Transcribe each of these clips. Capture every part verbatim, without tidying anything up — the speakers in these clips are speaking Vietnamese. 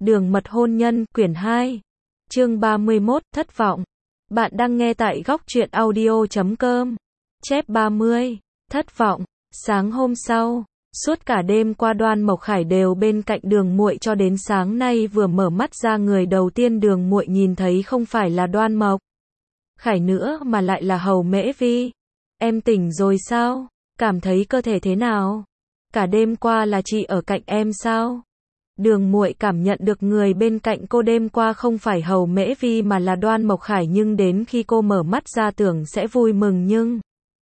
Đường mật hôn nhân, quyển hai. Chương ba mươi mốt, thất vọng. Bạn đang nghe tại góc truyện audio chấm com. Chép ba mươi. Thất vọng. Sáng hôm sau, suốt cả đêm qua Đoan Mộc Khải đều bên cạnh Đường Muội cho đến sáng nay vừa mở mắt ra người đầu tiên Đường Muội nhìn thấy không phải là Đoan Mộc Khải nữa mà lại là Hầu Mễ Vi. Em tỉnh rồi sao? Cảm thấy cơ thể thế nào? Cả đêm qua là chị ở cạnh em sao? Đường Muội cảm nhận được người bên cạnh cô đêm qua không phải Hầu Mễ Vi mà là Đoan Mộc Khải, nhưng đến khi cô mở mắt ra tưởng sẽ vui mừng nhưng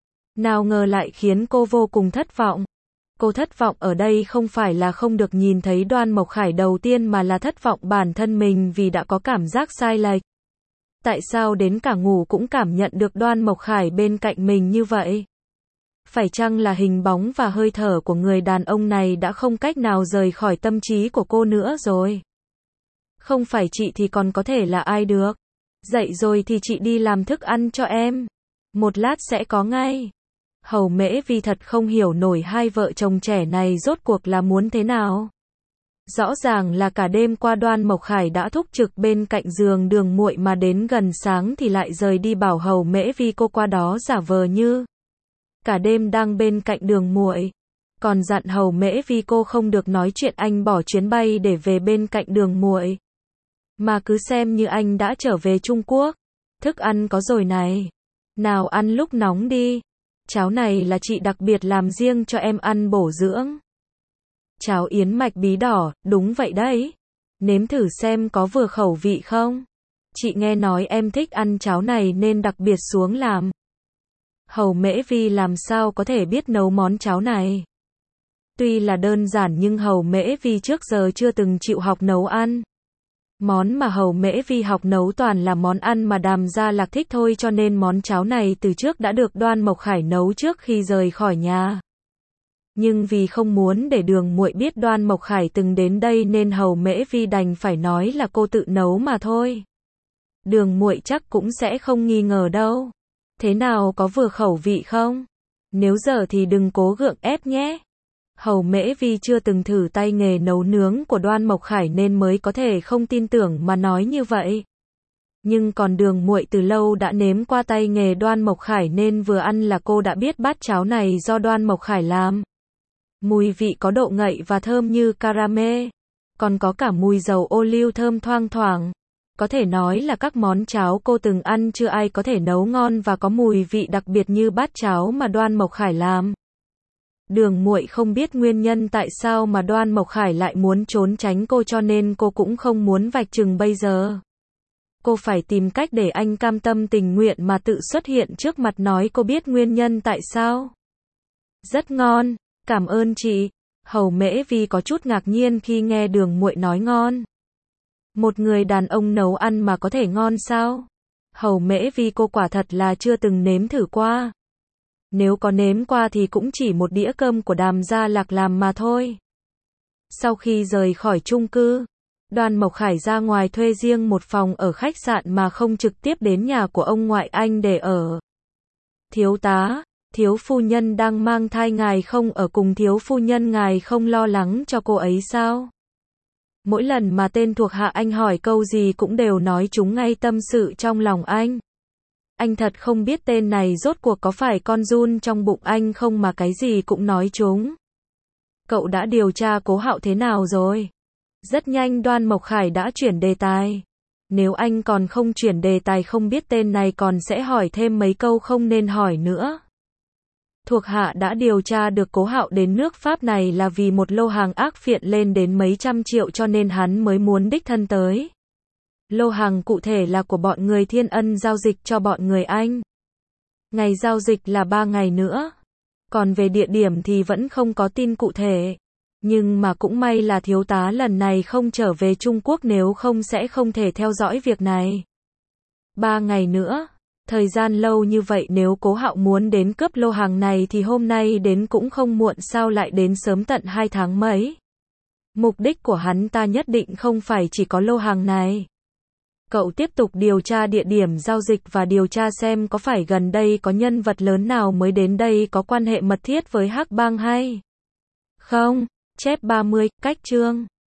nào ngờ lại khiến cô vô cùng thất vọng. Cô thất vọng ở đây không phải là không được nhìn thấy Đoan Mộc Khải đầu tiên mà là thất vọng bản thân mình vì đã có cảm giác sai lệch. Tại sao đến cả ngủ cũng cảm nhận được Đoan Mộc Khải bên cạnh mình như vậy? Phải chăng là hình bóng và hơi thở của người đàn ông này đã không cách nào rời khỏi tâm trí của cô nữa rồi? Không phải chị thì còn có thể là ai được? Dậy rồi thì chị đi làm thức ăn cho em. Một lát sẽ có ngay. Hầu Mễ Vi thật không hiểu nổi hai vợ chồng trẻ này rốt cuộc là muốn thế nào. Rõ ràng là cả đêm qua Đoan Mộc Khải đã thúc trực bên cạnh giường Đường Muội mà đến gần sáng thì lại rời đi bảo Hầu Mễ Vi cô qua đó giả vờ như cả đêm đang bên cạnh Đường Muội. Còn dặn Hầu Mễ Vi cô không được nói chuyện anh bỏ chuyến bay để về bên cạnh Đường Muội, mà cứ xem như anh đã trở về Trung Quốc. Thức ăn có rồi này. Nào ăn lúc nóng đi. Cháo này là chị đặc biệt làm riêng cho em ăn bổ dưỡng. Cháo yến mạch bí đỏ, đúng vậy đấy. Nếm thử xem có vừa khẩu vị không? Chị nghe nói em thích ăn cháo này nên đặc biệt xuống làm. Hầu Mễ Vi làm sao có thể biết nấu món cháo này? Tuy là đơn giản nhưng Hầu Mễ Vi trước giờ chưa từng chịu học nấu ăn. Món mà Hầu Mễ Vi học nấu toàn là món ăn mà Đàm Gia Lạc thích thôi, cho nên món cháo này từ trước đã được Đoan Mộc Khải nấu trước khi rời khỏi nhà. Nhưng vì không muốn để Đường Muội biết Đoan Mộc Khải từng đến đây nên Hầu Mễ Vi đành phải nói là cô tự nấu mà thôi. Đường Muội chắc cũng sẽ không nghi ngờ đâu. Thế nào, có vừa khẩu vị không? Nếu giờ thì đừng cố gượng ép nhé. Hầu Mễ Vi chưa từng thử tay nghề nấu nướng của Đoan Mộc Khải nên mới có thể không tin tưởng mà nói như vậy. Nhưng còn Đường Muội từ lâu đã nếm qua tay nghề Đoan Mộc Khải nên vừa ăn là cô đã biết bát cháo này do Đoan Mộc Khải làm. Mùi vị có độ ngậy và thơm như caramel, còn có cả mùi dầu ô liu thơm thoang thoảng. Có thể nói là các món cháo cô từng ăn chưa ai có thể nấu ngon và có mùi vị đặc biệt như bát cháo mà Đoan Mộc Khải làm. Đường Muội không biết nguyên nhân tại sao mà Đoan Mộc Khải lại muốn trốn tránh cô, cho nên cô cũng không muốn vạch trừng bây giờ. Cô phải tìm cách để anh cam tâm tình nguyện mà tự xuất hiện trước mặt nói cô biết nguyên nhân tại sao. Rất ngon, cảm ơn chị. Hầu Mễ Vi có chút ngạc nhiên khi nghe Đường Muội nói ngon. Một người đàn ông nấu ăn mà có thể ngon sao? Hầu Mễ Vi cô quả thật là chưa từng nếm thử qua. Nếu có nếm qua thì cũng chỉ một đĩa cơm của Đàm Gia Lạc làm mà thôi. Sau khi rời khỏi chung cư, Đoan Mộc Khải ra ngoài thuê riêng một phòng ở khách sạn mà không trực tiếp đến nhà của ông ngoại anh để ở. Thiếu tá, thiếu phu nhân đang mang thai, ngài không ở cùng thiếu phu nhân, ngài không lo lắng cho cô ấy sao? Mỗi lần mà tên thuộc hạ anh hỏi câu gì cũng đều nói trúng ngay tâm sự trong lòng anh. Anh thật không biết tên này rốt cuộc có phải con giun trong bụng anh không mà cái gì cũng nói trúng. Cậu đã điều tra Cố Hạo thế nào rồi? Rất nhanh Đoan Mộc Khải đã chuyển đề tài. Nếu anh còn không chuyển đề tài không biết tên này còn sẽ hỏi thêm mấy câu không nên hỏi nữa. Thuộc hạ đã điều tra được Cố Hạo đến nước Pháp này là vì một lô hàng ác phiện lên đến mấy trăm triệu cho nên hắn mới muốn đích thân tới. Lô hàng cụ thể là của bọn người Thiên Ân giao dịch cho bọn người Anh. Ngày giao dịch là ba ngày nữa. Còn về địa điểm thì vẫn không có tin cụ thể. Nhưng mà cũng may là thiếu tá lần này không trở về Trung Quốc, nếu không sẽ không thể theo dõi việc này. Ba ngày nữa. Thời gian lâu như vậy, nếu Cố Hạo muốn đến cướp lô hàng này thì hôm nay đến cũng không muộn, sao lại đến sớm tận hai tháng mấy. Mục đích của hắn ta nhất định không phải chỉ có lô hàng này. Cậu tiếp tục điều tra địa điểm giao dịch và điều tra xem có phải gần đây có nhân vật lớn nào mới đến đây có quan hệ mật thiết với Hắc Bang hay không. Chép ba mươi, cách chương.